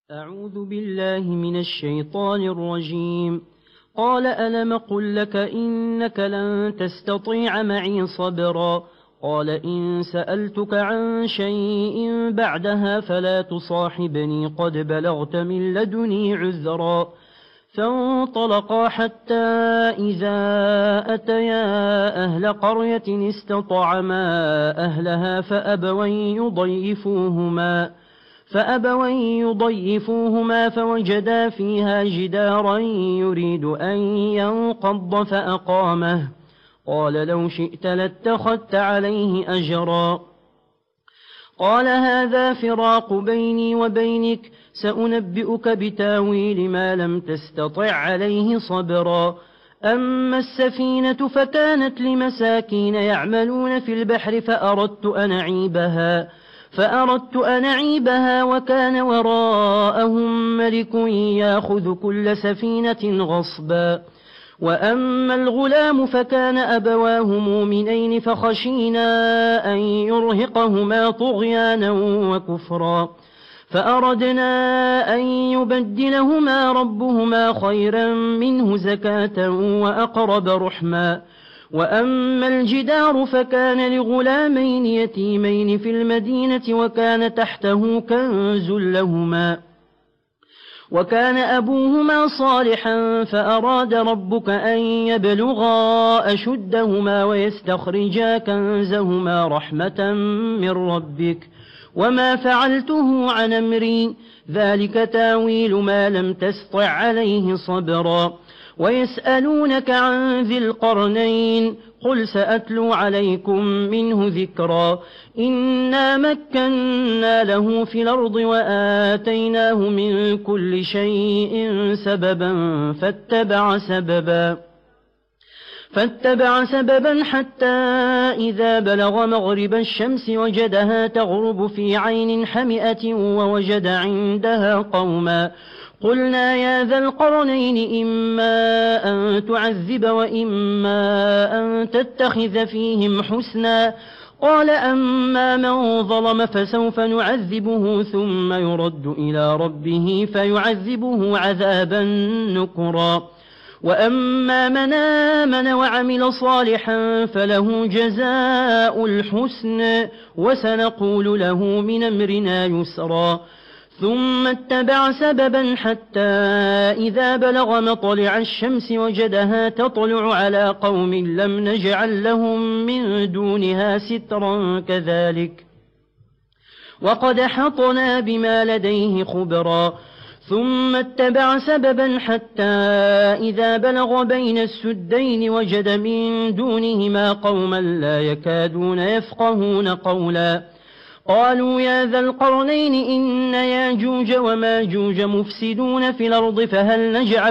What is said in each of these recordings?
أعوذ بالله من الشيطان الرجيم. قال ألم قل لك إنك لن تستطيع معي صبرا. قال إن سألتك عن شيء بعدها فلا تصاحبني قد بلغت من لدني عذرا. فانطلقا حتى إذا أتيا أهل قرية استطعما أهلها فأبوا يضيفوهما فوجدا فيها جدارا يريد أن ينقض فأقامه. قال لو شئت لاتخذت عليه أجرا. قال هذا فراق بيني وبينك سأنبئك بتاويل ما لم تستطع عليه صبرا. أما السفينة فكانت لمساكين يعملون في البحر فأردت أن أعيبها وكان وراءهم ملك يأخذ كل سفينة غصبا. وأما الغلام فكان أبواه مؤمنين فخشينا أن يرهقهما طغيانا وكفرا فأردنا أن يبدلهما ربهما خيرا منه زكاة وأقرب رحما. وأما الجدار فكان لغلامين يتيمين في المدينة وكان تحته كنز لهما وكان أبوهما صالحا فأراد ربك أن يبلغا أشدهما ويستخرجا كنزهما رحمة من ربك وما فعلته عن أمري ذلك تاويل ما لم تسطع عليه صبرا. ويسألونك عن ذي القرنين قل سأتلو عليكم منه ذكرا. إنا مكنا له في الأرض وآتيناه من كل شيء سببا فاتبع سببا حتى إذا بلغ مغرب الشمس وجدها تغرب في عين حمئة ووجد عندها قوما. قلنا يا ذا القرنين إما أن تعذب وإما أن تتخذ فيهم حسنا. قال أما من ظلم فسوف نعذبه ثم يرد إلى ربه فيعذبه عذابا نكرا. وأما من آمن وعمل صالحا فله جزاء الحسن وسنقول له من أمرنا يسرا. ثم اتبع سببا حتى إذا بلغ مطلع الشمس وجدها تطلع على قوم لم نجعل لهم من دونها سترا كذلك وقد حطنا بما لديه خبرا. ثم اتبع سببا حتى إذا بلغ بين السدين وجد من دونهما قوما لا يكادون يفقهون قولا. قالوا يا ذا القرنين إن ياجوج وماجوج مفسدون في الأرض فهل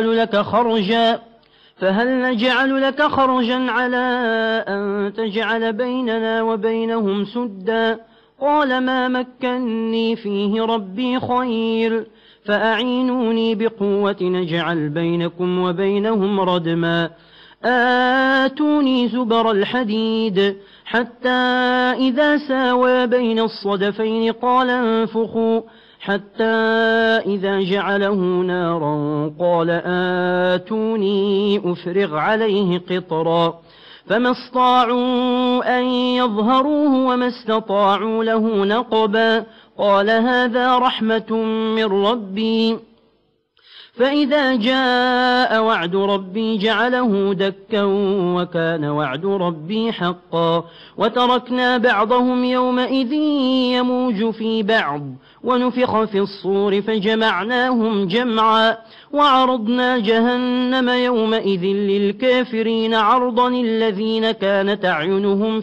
نجعل لك خرجا على أن تجعل بيننا وبينهم سدا. قال ما مكني فيه ربي خير فأعينوني بقوة نجعل بينكم وبينهم ردما. آتوني زبر الحديد حتى إذا ساوى بين الصدفين قال انفخوا حتى إذا جعله نارا قال آتوني أفرغ عليه قطرا. فما استطاعوا أن يظهروه وما استطاعوا له نقبا. قال هذا رحمة من ربي فإذا جاء وعد ربي جعله دكا وكان وعد ربي حقا. وتركنا بعضهم يومئذ يموج في بعض ونفخ في الصور فجمعناهم جمعا. وعرضنا جهنم يومئذ للكافرين عرضا الذين كانت أعينهم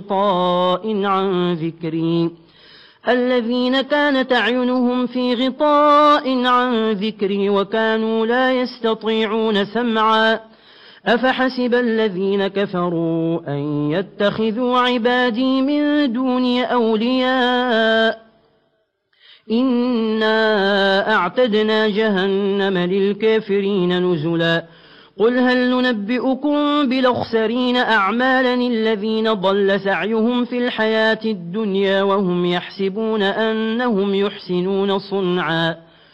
في غطاء عن ذكري وكانوا لا يستطيعون سمعا. أفحسب الذين كفروا أن يتخذوا عبادي من دوني أولياء إنا أعتدنا جهنم للكافرين نزلا. قل هل ننبئكم بالأخسرين أعمالا الذين ضل سعيهم في الحياة الدنيا وهم يحسبون أنهم يحسنون صنعا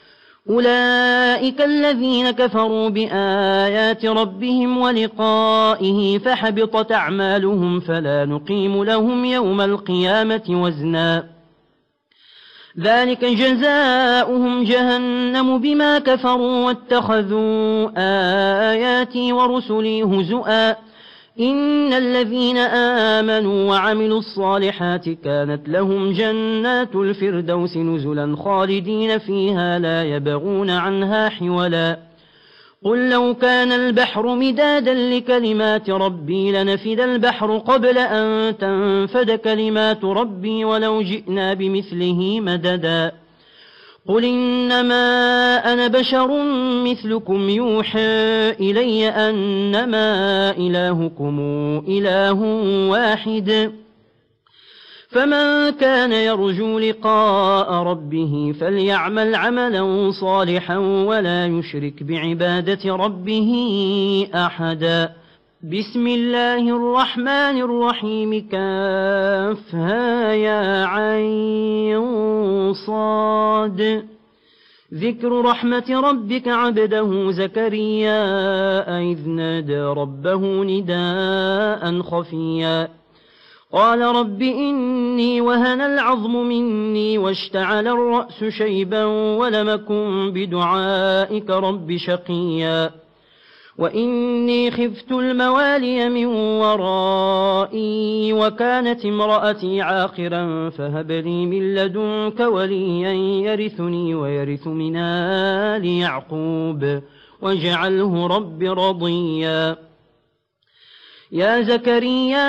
أولئك الذين كفروا بآيات ربهم ولقائه فحبطت أعمالهم فلا نقيم لهم يوم القيامة وزنا ذلك جزاؤهم جهنم بما كفروا واتخذوا آياتي ورسلي هزؤا إن الذين آمنوا وعملوا الصالحات كانت لهم جنات الفردوس نزلا خالدين فيها لا يبغون عنها حولا قل لو كان البحر مدادا لكلمات ربي لنفد البحر قبل أن تنفد كلمات ربي ولو جئنا بمثله مددا قل إنما أنا بشر مثلكم يوحى إلي أنما إلهكم إله واحد فمن كان يرجو لقاء ربه فليعمل عملا صالحا ولا يشرك بعبادة ربه أحدا بسم الله الرحمن الرحيم كافها يا عين صاد ذكر رحمة ربك عبده زكريا إذ نادى ربه نداء خفيا قال رب إني وهن العظم مني واشتعل الرأس شيبا ولم أكن بدعائك رب شقيا وإني خفت الموالي من ورائي وكانت امرأتي عاقرا فهب لي من لدنك وليا يرثني ويرث من آل يعقوب واجعله رب رضيا يا زكريا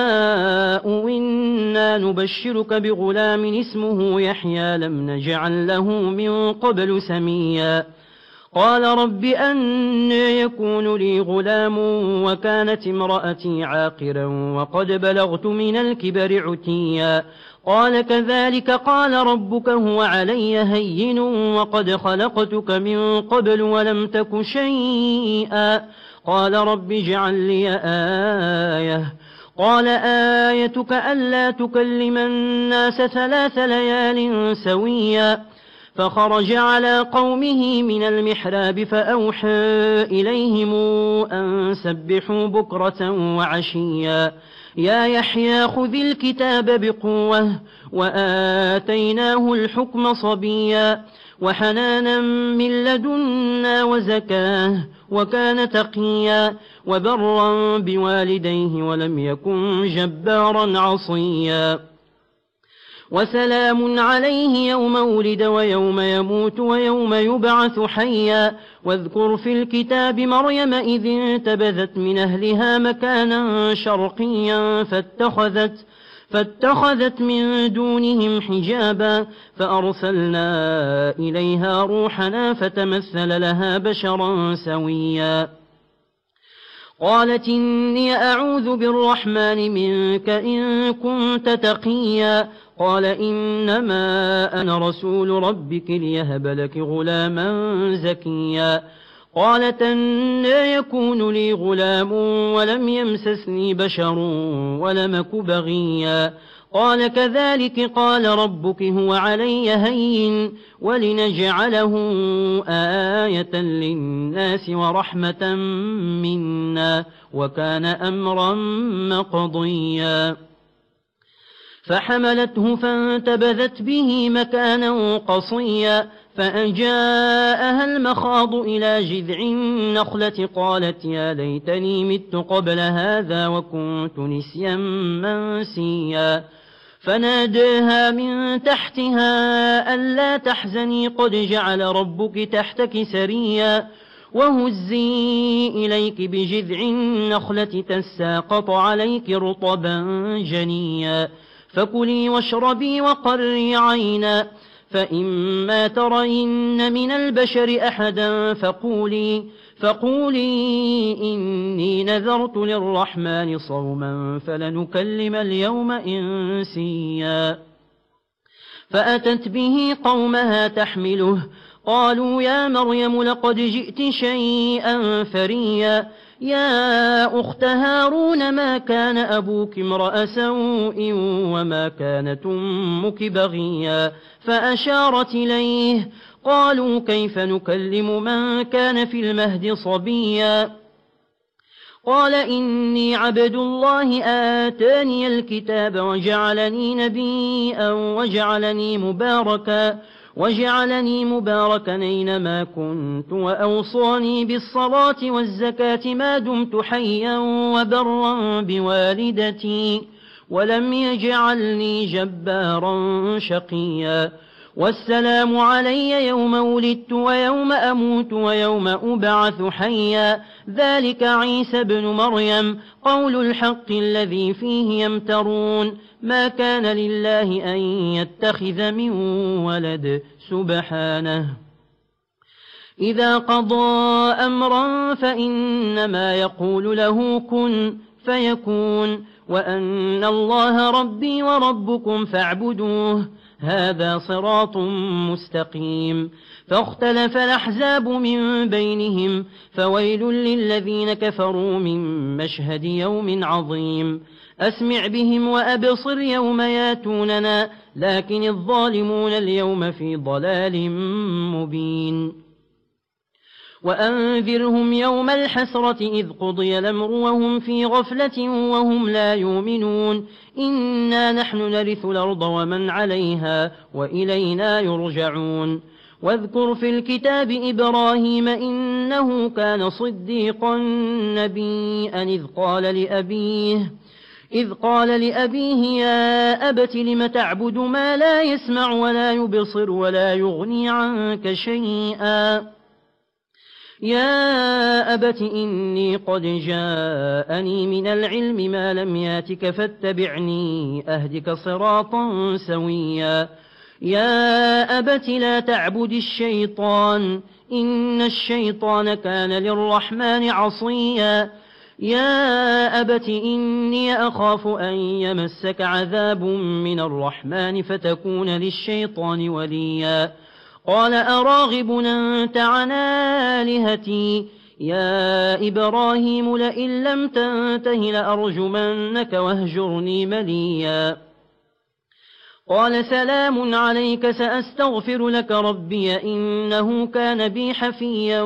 إنا نبشرك بغلام اسمه يحيى لم نجعل له من قبل سميا قال رب أن يكون لي غلام وكانت امرأتي عاقرا وقد بلغت من الكبر عتيا قال كذلك قال ربك هو علي هين وقد خلقتك من قبل ولم تك شيئا قال رب اجعل لي آية قال آيتك ألا تكلم الناس 3 ليال سويا فخرج على قومه من المحراب فأوحى إليهم أن سبحوا بكرة وعشيا يا يحيى خذ الكتاب بقوة وآتيناه الحكم صبيا وحنانا من لدنا وزكاه وكان تقيا وبرا بوالديه ولم يكن جبارا عصيا وسلام عليه يوم ولد ويوم يموت ويوم يبعث حيا واذكر في الكتاب مريم إذ انتبذت من أهلها مكانا شرقيا فاتخذت من دونهم حجابا فأرسلنا إليها روحنا فتمثل لها بشرا سويا قالت إني أعوذ بالرحمن منك إن كنت تقيا قال إنما أنا رسول ربك ليهب لك غلاما زكيا قالت أن يكون لي غلام ولم يمسسني بشر ولم أك بغيا قال كذلك قال ربك هو علي هين ولنجعله آية للناس ورحمة منا وكان أمرا مقضيا فحملته فانتبذت به مكانا قصيا فأجاءها المخاض إلى جذع النخلة قالت يا ليتني مت قبل هذا وكنت نسيا منسيا فناداها من تحتها ألا تحزني قد جعل ربك تحتك سريا وهزي إليك بجذع النخلة تساقط عليك رطبا جنيا فكلي واشربي وقري عينا فإما ترين من البشر أحدا فقولي إني نذرت للرحمن صوما فلنكلم اليوم إنسيا فأتت به قومها تحمله قالوا يا مريم لقد جئت شيئا فريا يا أخت هارون ما كان أبوك امرأ سوء وما كانت أمك بغيا فأشارت إليه قالوا كيف نكلم من كان في المهد صبيا قال إني عبد الله آتاني الكتاب وجعلني نبيا وجعلني مباركا أينما كنت وأوصاني بالصلاة والزكاة ما دمت حيا وبرا بوالدتي ولم يجعلني جبارا شقيا والسلام علي يوم ولدت ويوم أموت ويوم أبعث حيا ذلك عيسى بن مريم قول الحق الذي فيه يمترون ما كان لله أن يتخذ من ولد سبحانه إذا قضى أمرا فإنما يقول له كن فيكون وأن الله ربي وربكم فاعبدوه هذا صراط مستقيم فاختلف الأحزاب من بينهم فويل للذين كفروا من مشهد يوم عظيم أسمع بهم وأبصر يوم ياتوننا لكن الظالمون اليوم في ضلال مبين وأنذرهم يوم الحسرة إذ قضي الأمر وهم في غفلة وهم لا يؤمنون إنا نحن نرث الأرض ومن عليها وإلينا يرجعون واذكر في الكتاب إبراهيم إنه كان صديقا نبيا إذ قال لأبيه يا أبت لم تعبد ما لا يسمع ولا يبصر ولا يغني عنك شيئا يا أبت إني قد جاءني من العلم ما لم ياتك فاتبعني أهدك صراطا سويا يا أبت لا تعبد الشيطان إن الشيطان كان للرحمن عصيا يا أبت إني أخاف أن يمسك عذاب من الرحمن فتكون للشيطان وليا قال أراغب أنت عن آلهتي يا إبراهيم لئن لم تنته لأرجمنك واهجرني مليا قال سلام عليك سأستغفر لك ربي إنه كان بي حفيا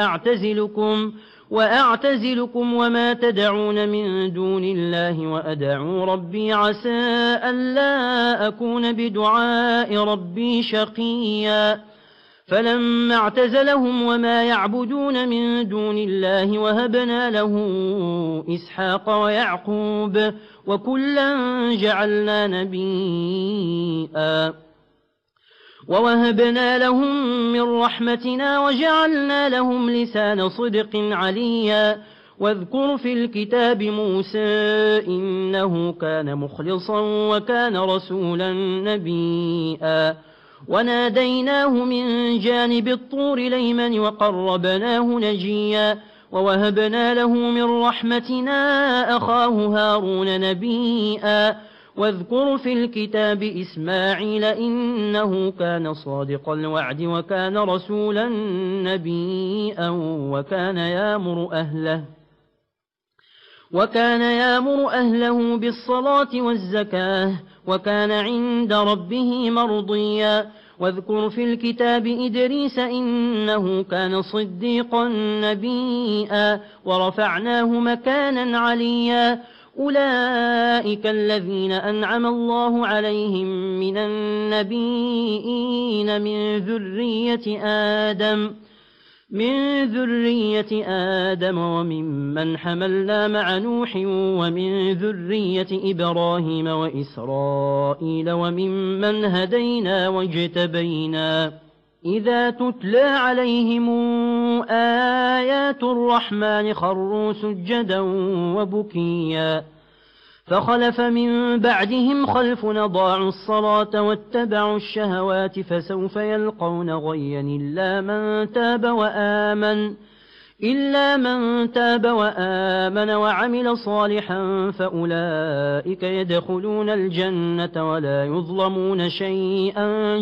وأعتزلكم وما تدعون من دون الله وأدعو ربي عسى ألا أكون بدعاء ربي شقيا فلما اعتزلهم وما يعبدون من دون الله وهبنا له إسحاق ويعقوب وكلا جعلنا نبيا ووهبنا لهم من رحمتنا وجعلنا لهم لسان صدق عليا واذكر في الكتاب موسى إنه كان مخلصا وكان رسولا نبيا وناديناه من جانب الطور الأيمن وقربناه نجيا ووهبنا له من رحمتنا أخاه هارون نبيا واذكر في الكتاب إسماعيل إنه كان صادق الوعد وكان رسولا نبيا وكان يامر أهله بالصلاة والزكاة وكان عند ربه مرضيا واذكر في الكتاب إدريس إنه كان صديقا نبيا ورفعناه مكانا عليا أولئك الذين أنعم الله عليهم من النبيين من ذرية آدم وممن حملنا مع نوح ومن ذرية إبراهيم وإسرائيل وممن هدينا واجتبينا إذا تتلى عليهم آيات الرحمن خروا سجدا وبكيا فخلف من بعدهم خلف أضاعوا الصلاة واتبعوا الشهوات فسوف يلقون غيا إلا من تاب وآمن وعمل صالحا فأولئك يدخلون الجنة ولا يظلمون شيئا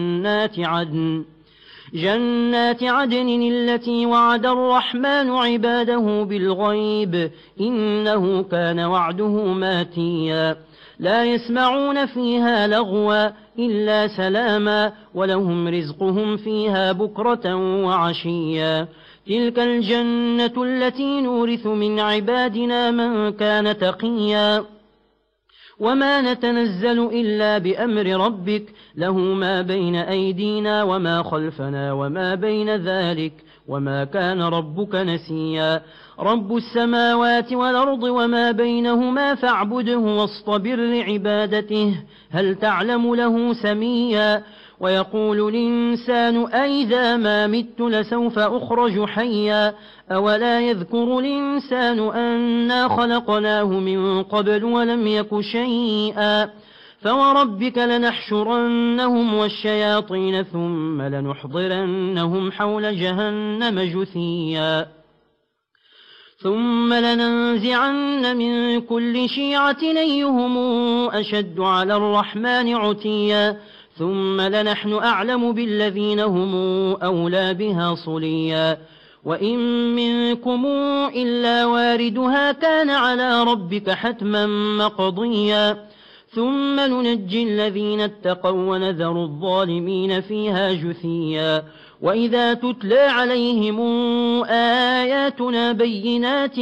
جنات عدن التي وعد الرحمن عباده بالغيب إنه كان وعده ماتيا لا يسمعون فيها لغوا إلا سلاما ولهم رزقهم فيها بكرة وعشيا تلك الجنة التي نورث من عبادنا من كان تقيا وما نتنزل إلا بأمر ربك له ما بين أيدينا وما خلفنا وما بين ذلك وما كان ربك نسيا رب السماوات والأرض وما بينهما فاعبده واصطبر لعبادته هل تعلم له سميا ويقول الإنسان أئذا ما مت لسوف أخرج حيا أولا يذكر الإنسان أنا خلقناه من قبل ولم يك شيئا فوربك لنحشرنهم والشياطين ثم لنحضرنهم حول جهنم جثيا ثم لننزعن من كل شيعة أيهم أشد على الرحمن عتيا ثم لنحن أعلم بالذين هم أولى بها صليا وإن منكم إلا واردها كان على ربك حتما مقضيا ثم ننجي الذين اتقوا ونذر الظالمين فيها جثيا وإذا تتلى عليهم آياتنا بينات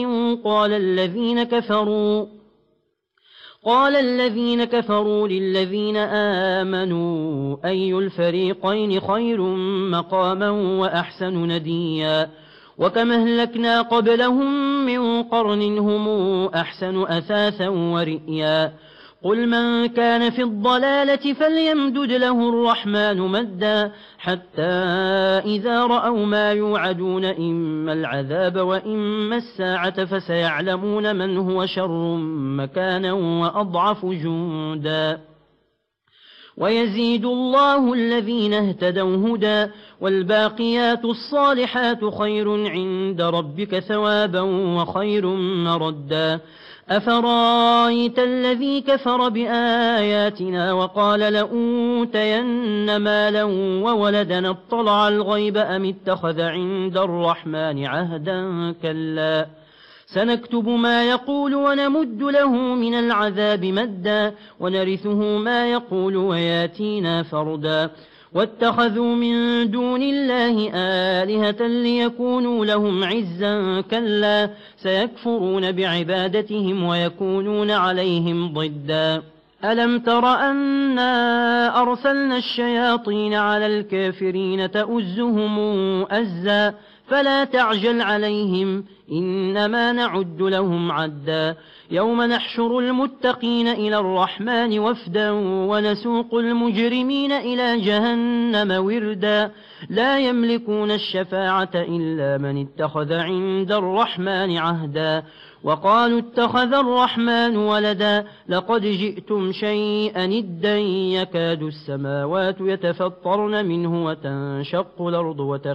قال الذين كفروا للذين آمنوا أي الفريقين خير مقاما وأحسن نديا وكم أهلكنا قبلهم من قرن هم أحسن أثاثا ورئيا قل من كان في الضلالة فليمدد له الرحمن مدا حتى إذا رأوا ما يوعدون إما العذاب وإما الساعة فسيعلمون من هو شر مكانا وأضعف جندا ويزيد الله الذين اهتدوا هدى والباقيات الصالحات خير عند ربك ثوابا وخير مردا أفرايت الذي كفر بآياتنا وقال لأوتين مالا وولدا اطلع الغيب أم اتخذ عند الرحمن عهدا كلا سنكتب ما يقول ونمد له من العذاب مدا ونرثه ما يقول وياتينا فردا واتخذوا من دون الله آلهة ليكونوا لهم عزا كلا سيكفرون بعبادتهم ويكونون عليهم ضدا ألم تر أنا أرسلنا الشياطين على الكافرين تؤزهم أزا فلا تعجل عليهم إنما نعد لهم عدا يوم نحشر المتقين إلى الرحمن وفدا ونسوق المجرمين إلى جهنم وردا لا يملكون الشفاعة إلا من اتخذ عند الرحمن عهدا وقالوا اتخذ الرحمن ولدا لقد جئتم شيئا إدا يكاد السماوات يتفطرن منه وتنشق الأرض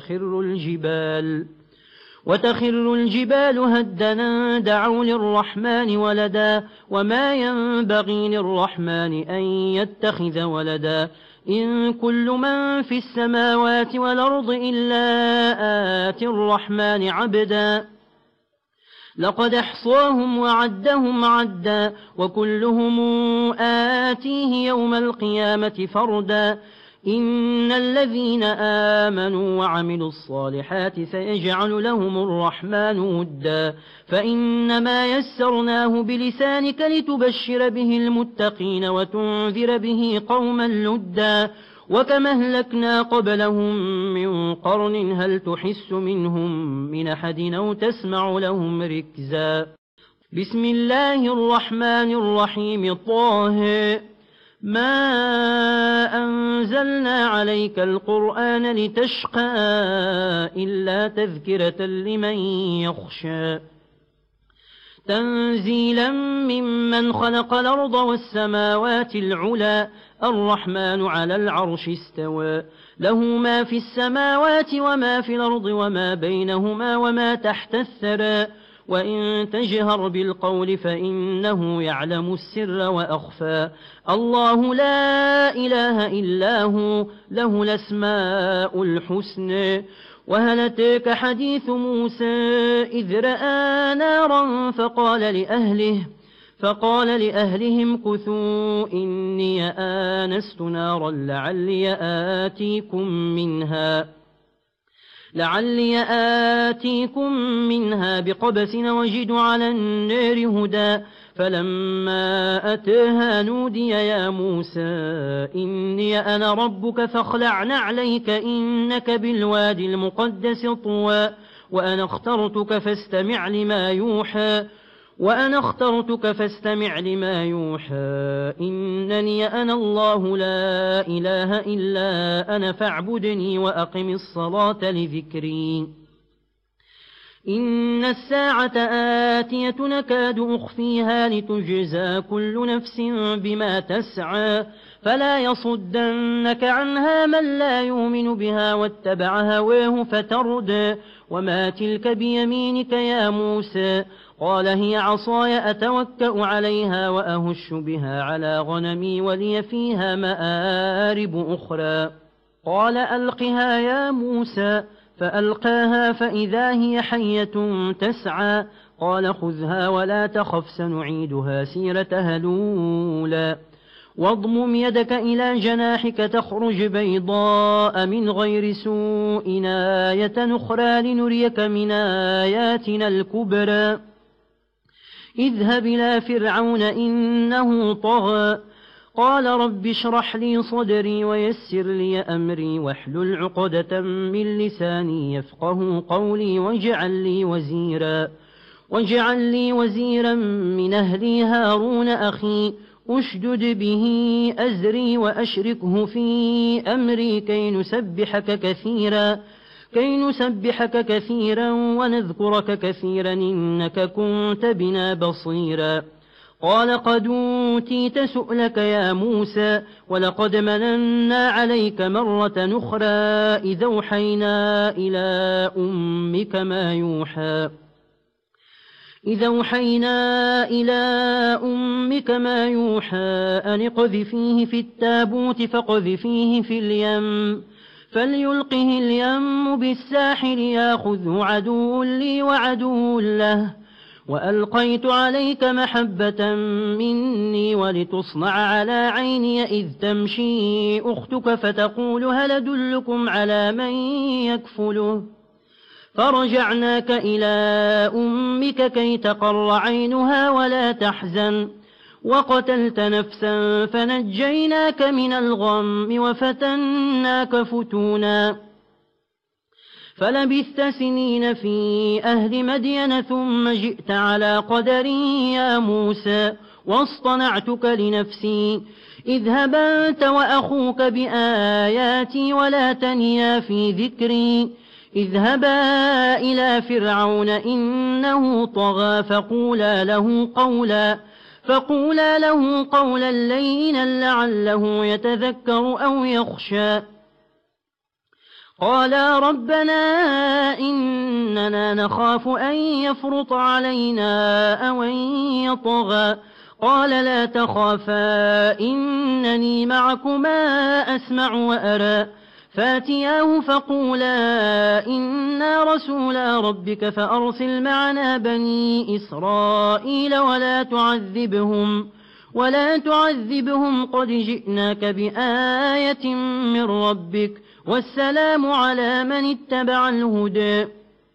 وتخر الجبال هدنا دعوا للرحمن ولدا وما ينبغي للرحمن أن يتخذ ولدا إن كل من في السماوات والأرض إلا آتي الرحمن عبدا لقد احصاهم وعدهم عدا وكلهم آتيه يوم القيامة فردا إن الذين آمنوا وعملوا الصالحات سيجعل لهم الرحمن ودا فإنما يسرناه بلسانك لتبشر به المتقين وتنذر به قوما لدا وكما أهلكنا قبلهم من قرن هل تحس منهم من أحد أو تسمع لهم ركزا بسم الله الرحمن الرحيم طه ما أنزلنا عليك القرآن لتشقى إلا تذكرة لمن يخشى تنزيلا ممن خلق الأرض والسماوات العلى الرحمن على العرش استوى له ما في السماوات وما في الأرض وما بينهما وما تحت الثرى وإن تجهر بالقول فإنه يعلم السر وأخفى الله لا إله إلا هو له الأسماء الحسنى وهل أتاك حديث موسى إذ رأى نارا فقال لأهلهم كثوا إني آنست نارا لعلي آتيكم منها بقبس وجد على النار هدى فلما أتاها نودي يا موسى إني أنا ربك فاخلع نعليك إنك بالوادي المقدس طوى وأنا اخترتك فاستمع لما يوحى إنني أنا الله لا إله إلا أنا فاعبدني وأقم الصلاة لذكري إن الساعة آتية نكاد أخفيها لتجزى كل نفس بما تسعى فلا يصدنك عنها من لا يؤمن بها واتبع هواه فتردى وما تلك بيمينك يا موسى قال هي عصاي أتوكأ عليها وأهش بها على غنمي ولي فيها مآرب أخرى قال ألقها يا موسى فألقاها فإذا هي حية تسعى قال خذها ولا تخف سنعيدها سيرتها الأولى واضمم يدك إلى جناحك تخرج بيضاء من غير سوء آية أخرى لنريك من آياتنا الكبرى اذهب إلى فرعون إنه طغى قال رب اشرح لي صدري ويسر لي أمري واحلل عقدة من لساني يفقه قولي واجعل لي وزيرا من أهلي هارون أخي أشدد به أزري وأشركه في أمري كي نسبحك كثيرا ونذكرك كثيرا إنك كنت بنا بصيرا قال قد أوتيت سؤلك يا موسى ولقد مننا عليك مرة أخرى إذا أوحينا إلى أمك ما يوحى أن اقذفيه في التابوت فاقذفيه في اليم فليلقه اليم بالساحل ياخذه عدو لي وعدو له وألقيت عليك محبة مني ولتصنع على عيني إذ تمشي أختك فتقول هل أدلكم على من يكفله فرجعناك إلى أمك كي تقر عينها ولا تحزن وقتلت نفسا فنجيناك من الغم وفتناك فتونا فلبثت سنين في أهل مدين ثم جئت على قدر يا موسى واصطنعتك لنفسي اذهب أنت وأخوك بآياتي ولا تنيا في ذكري اذهبا إلى فرعون إنه طغى فقولا له قولا لينا لعله يتذكر أو يخشى قالا ربنا إننا نخاف أن يفرط علينا أو أن يطغى قال لا تخافا إنني معكما أسمع وأرى فاتياه فقولا إنا رسولا ربك فأرسل معنا بني إسرائيل ولا تعذبهم قد جئناك بآية من ربك والسلام على من اتبع الهدى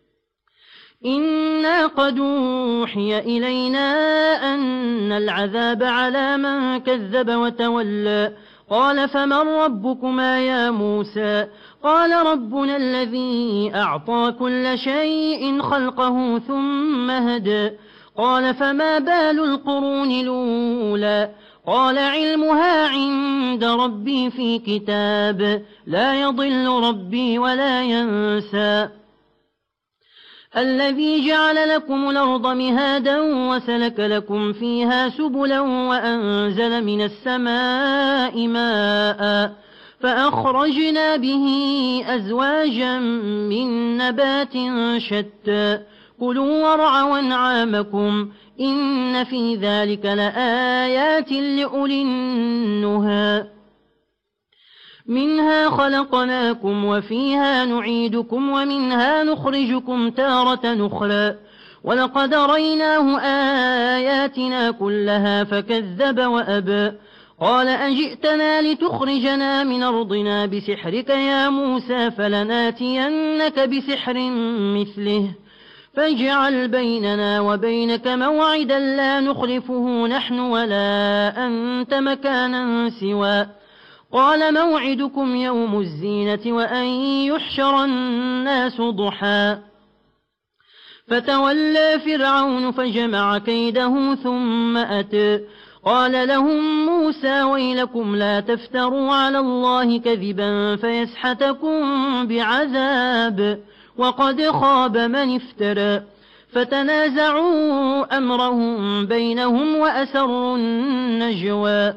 إنا قد أوحي إلينا أن العذاب على من كذب وتولى قال فمن ربكما يا موسى قال ربنا الذي أعطى كل شيء خلقه ثم هدى قال فما بال القرون الأولى قال علمها عند ربي في كتاب لا يضل ربي ولا ينسى الذي جعل لكم الأرض مهادا وسلك لكم فيها سبلا وأنزل من السماء ماء فأخرجنا به أزواجا من نبات شتى كلوا وارعوا أنعامكم إن في ذلك لآيات لأولي النهى منها خلقناكم وفيها نعيدكم ومنها نخرجكم تارة أخرى ولقد ريناه آياتنا كلها فكذب وأبى قال أجئتنا لتخرجنا من أرضنا بسحرك يا موسى فلناتينك بسحر مثله فاجعل بيننا وبينك موعدا لا نخلفه نحن ولا أنت مكانا سوى قال موعدكم يوم الزينة وأن يحشر الناس ضحى فتولى فرعون فجمع كيده ثم أتى قال لهم موسى ويلكم لا تفتروا على الله كذبا فيسحتكم بعذاب وقد خاب من افترى فتنازعوا أمرهم بينهم وأسروا النجوى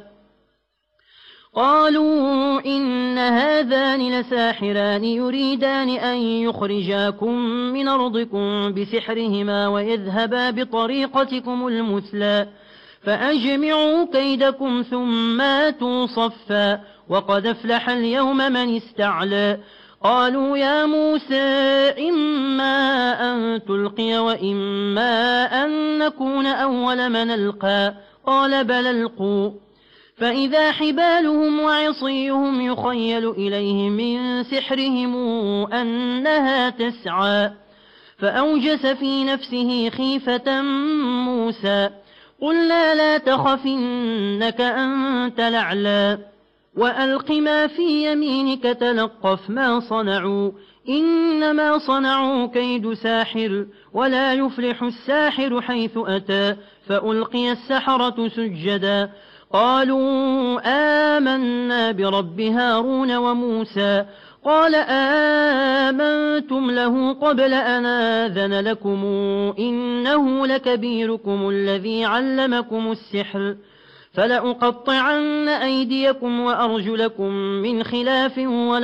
قالوا إن هذان لساحران يريدان أن يخرجاكم من أرضكم بسحرهما ويذهبا بطريقتكم المثلى فأجمعوا كيدكم ثم آتوا صفا وقد أفلح اليوم من استعلى قالوا يا موسى إما أن تلقي وإما أن نكون أول من ألقى قال بل ألقوا فإذا حبالهم وعصيهم يخيل إليه من سحرهم أنها تسعى فأوجس في نفسه خيفة موسى قلنا لا تخف إنك أنت الأعلى وألق ما في يمينك تلقف ما صنعوا إنما صنعوا كيد ساحر ولا يفلح الساحر حيث أتى فألقي السحرة سجدا قالوا آمنا برب هارون وموسى قال آمنتم له قبل أن آذن لكم إنه لكبيركم الذي علمكم السحر فلأقطعن أيديكم وأرجلكم من خلاف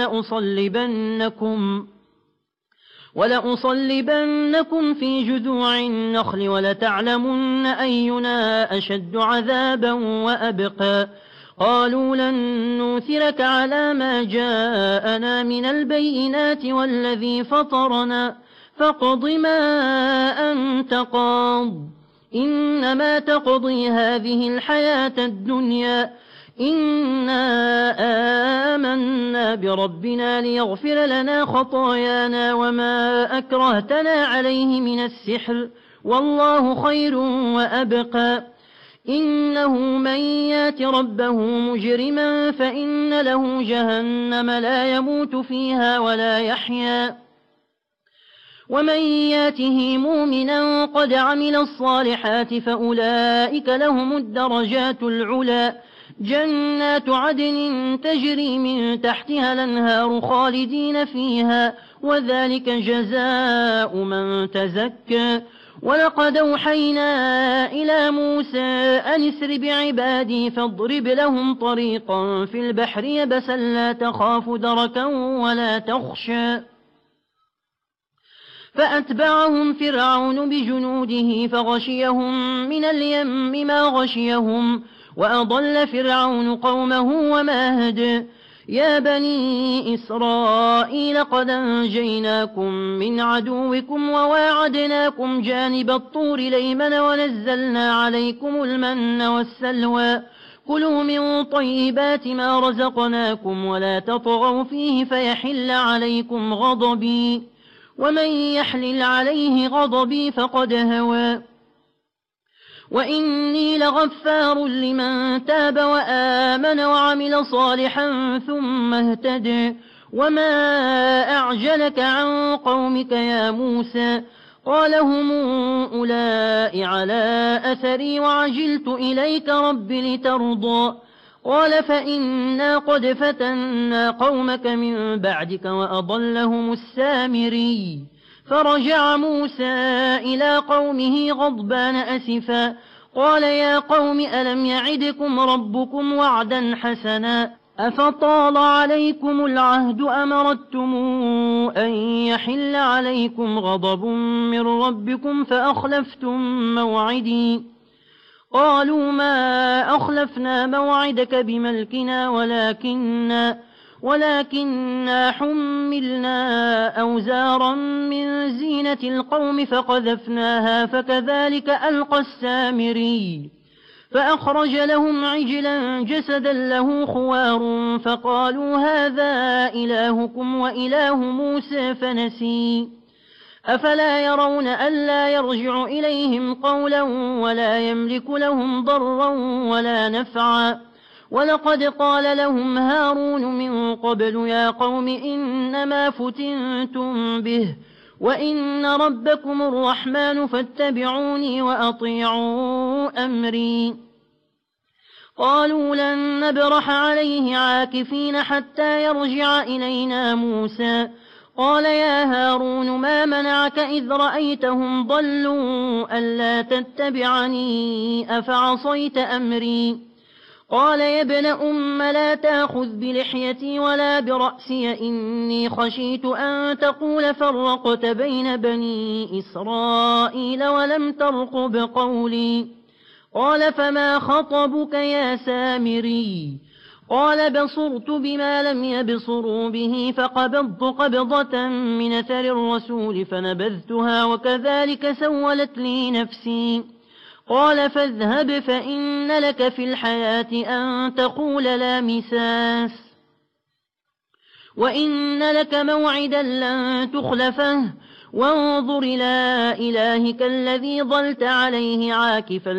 ولأصلبنكم في جذوع النخل ولتعلمن أينا أشد عذابا وأبقى قالوا لن نوثرك على ما جاءنا من البينات والذي فطرنا فاقض ما أنت قاض إنما تقضي هذه الحياة الدنيا إنا آمنا بربنا ليغفر لنا خطايانا وما أكرهتنا عليه من السحر والله خير وأبقى إنه من يات ربه مجرما فإن له جهنم لا يموت فيها ولا يحيا ومن ياته مؤمنا قد عمل الصالحات فأولئك لهم الدرجات العلى جنات عدن تجري من تحتها الأنهار خالدين فيها وذلك جزاء من تزكى ولقد أوحينا إلى موسى أن اسر بعبادي فاضرب لهم طريقا في البحر يبسا لا تخاف دركا ولا تخشى فأتبعهم فرعون بجنوده فغشيهم من اليم ما غشيهم وأضل فرعون قومه وما هدى يا بني إسرائيل قد أنجيناكم من عدوكم وواعدناكم جانب الطور الأيمن ونزلنا عليكم المن والسلوى كلوا من طيبات ما رزقناكم ولا تطغوا فيه فيحل عليكم غضبي ومن يحلل عليه غضبي فقد هوى وإني لغفار لمن تاب وآمن وعمل صالحا ثم اهتدى وما أعجلك عن قومك يا موسى قال هم أولئك على أثري وعجلت إليك رب لترضى قال فإنا قد فتنا قومك من بعدك وأضلهم السامري فرجع موسى إلى قومه غضبان أسفا قال يا قوم ألم يعدكم ربكم وعدا حسنا أفطال عليكم العهد أمرتم أن يحل عليكم غضب من ربكم فأخلفتم موعدي قالوا ما أخلفنا موعدك بملكنا ولكننا حملنا أوزارا من زينة القوم فقذفناها فكذلك ألقى السامري فأخرج لهم عجلا جسدا له خوار فقالوا هذا إلهكم وإله موسى فنسي أفلا يرون ألا يرجع إليهم قولا ولا يملك لهم ضرا ولا نفعا ولقد قال لهم هارون من قبل يا قوم إنما فتنتم به وإن ربكم الرحمن فاتبعوني وأطيعوا أمري قالوا لن نبرح عليه عاكفين حتى يرجع إلينا موسى قال يا هارون ما منعك إذ رأيتهم ضلوا ألا تتبعني أفعصيت أمري قال يا ابن أم لا تأخذ بلحيتي ولا برأسي إني خشيت أن تقول فرقت بين بني إسرائيل ولم ترقب قولي قال فما خطبك يا سامري قال بصرت بما لم يبصروا به فقبضت قبضة من أثر الرسول فنبذتها وكذلك سولت لي نفسي قال فاذهب فإن لك في الحياة أن تقول لا مساس وإن لك موعدا لن تخلفه وانظر إلى إلهك الذي ظلت عليه عاكفا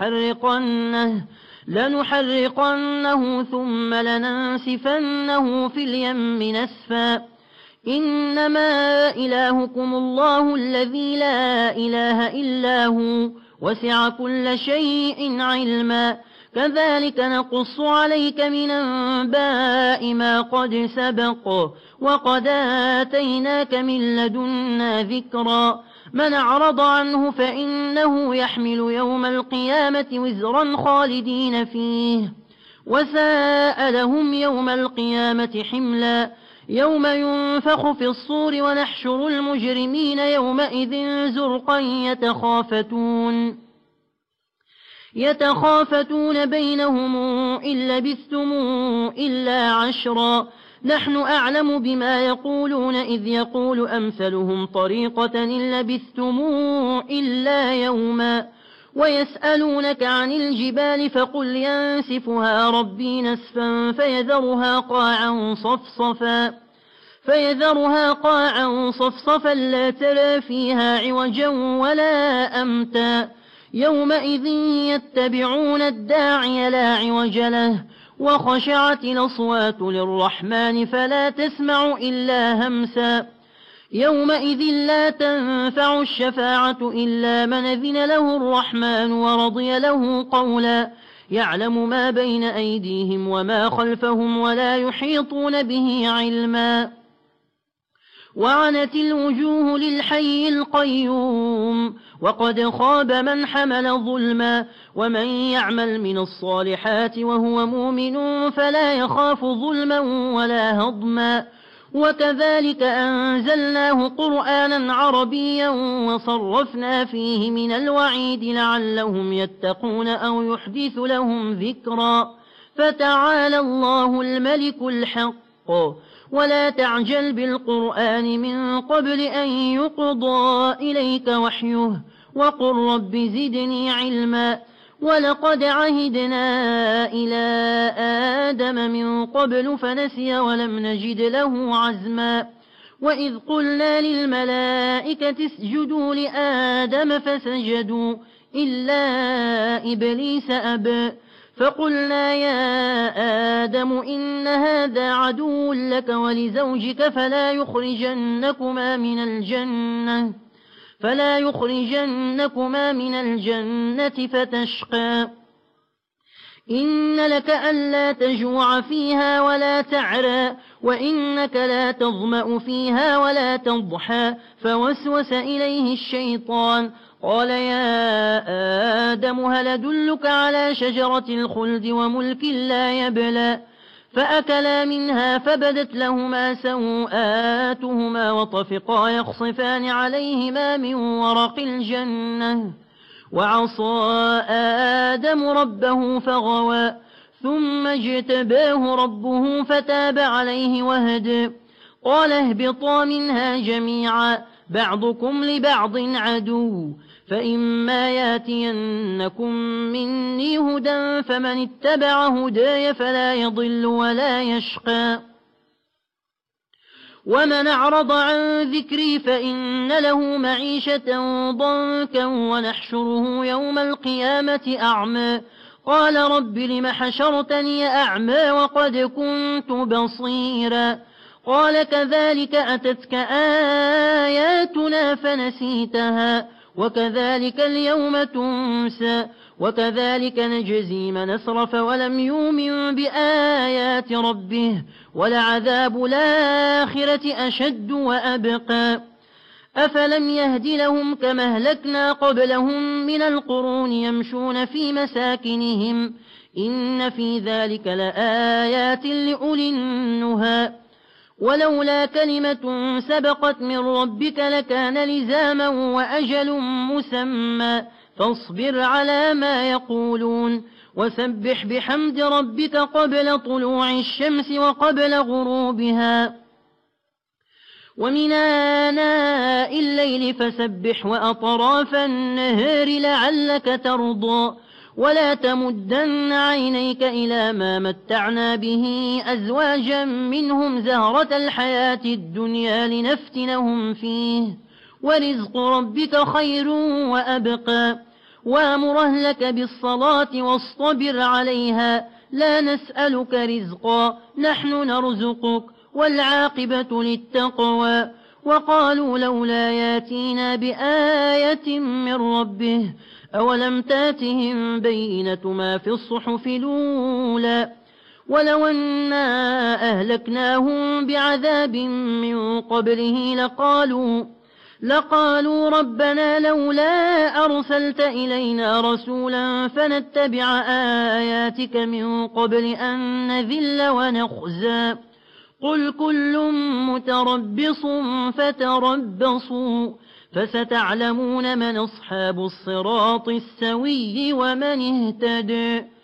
لنحرقنه ثم لننسفنه في اليم نسفا إنما إلهكم الله الذي لا إله إلا هو وسع كل شيء علما كذلك نقص عليك من أنباء ما قد سبق وقد آتيناك من لدنا ذكرا من أعرض عنه فإنه يحمل يوم القيامة وزرا خالدين فيه وساء لهم يوم القيامة حملا يوم ينفخ في الصور ونحشر المجرمين يومئذ زرقا يتخافتون بينهم إن لبثتم إلا عشرا نحن أعلم بما يقولون إذ يقول أمثلهم طريقة إن لبثتم إلا يوما ويسألونك عن الجبال فقل ينسفها ربي نسفا فيذرها قاعا صفصفا لا ترى فيها عوجا ولا أمتا يومئذ يتبعون الداعي لا عوج له وخشعت الأصوات للرحمن فلا تسمع إلا همسا يومئذ لا تنفع الشفاعة إلا من أذن له الرحمن ورضي له قولا يعلم ما بين أيديهم وما خلفهم ولا يحيطون به علما وعنت الوجوه للحي القيوم وقد خاب من حمل ظلما ومن يعمل من الصالحات وهو مؤمن فلا يخاف ظلما ولا هضما وكذلك أنزلناه قرآنا عربيا وصرفنا فيه من الوعيد لعلهم يتقون أو يحدث لهم ذكرا فتعالى الله الملك الحق ولا تعجل بالقرآن من قبل أن يقضى إليك وحيه وقل رب زدني علما ولقد عهدنا إلى آدم من قبل فنسي ولم نجد له عزما وإذ قلنا للملائكة اسجدوا لآدم فسجدوا إلا إبليس أبى فقلنا يا آدم إن هذا عدو لك ولزوجك فلا يخرجنكما من الجنة فتشقى إن لك ألا تجوع فيها ولا تعرى وإنك لا تظمأ فيها ولا تضحى فوسوس إليه الشيطان قال يا آدم هل أدلك على شجرة الخلد وملك لا يبلى فأكلا منها فبدت لهما سوآتهما وطفقا يخصفان عليهما من ورق الجنة وعصى آدم ربه فغوى ثم اجتباه ربه فتاب عليه وهدى قال اهبطا منها جميعا بعضكم لبعض عدو فإما ياتينكم مني هدى فمن اتبع هداي فلا يضل ولا يشقى ومن أعرض عن ذكري فإن له معيشة ضنكا ونحشره يوم القيامة أعمى قال رب لم حشرتني أعمى وقد كنت بصيرا قال كذلك أتتك آياتنا فنسيتها وكذلك اليوم تنسى وكذلك نجزي من أسرف ولم يؤمن بآيات ربه ولعذاب الآخرة أشد وأبقى أفلم يهد لهم كما أهلكنا قبلهم من القرون يمشون في مساكنهم إن في ذلك لآيات لأولي النهى ولولا كلمة سبقت من ربك لكان لزاما وأجل مسمى فاصبر على ما يقولون وسبح بحمد ربك قبل طلوع الشمس وقبل غروبها ومن آناء الليل فسبح وأطراف النهار لعلك ترضى ولا تمدن عينيك إلى ما متعنا به أزواجا منهم زهرة الحياة الدنيا لنفتنهم فيه ورزق ربك خير وأبقى وامر أهلك بالصلاة واصطبر عليها لا نسألك رزقا نحن نرزقك والعاقبة للتقوى وقالوا لولا ياتينا بآية من ربه أولم تاتهم بينة ما في الصحف الأولى ولو أنا أهلكناهم بعذاب من قبله لقالوا ربنا لولا أرسلت إلينا رسولا فنتبع آياتك من قبل أن نذل ونخزى قل كل متربص فتربصوا فستعلمون من أصحاب الصراط السوي ومن اهتدى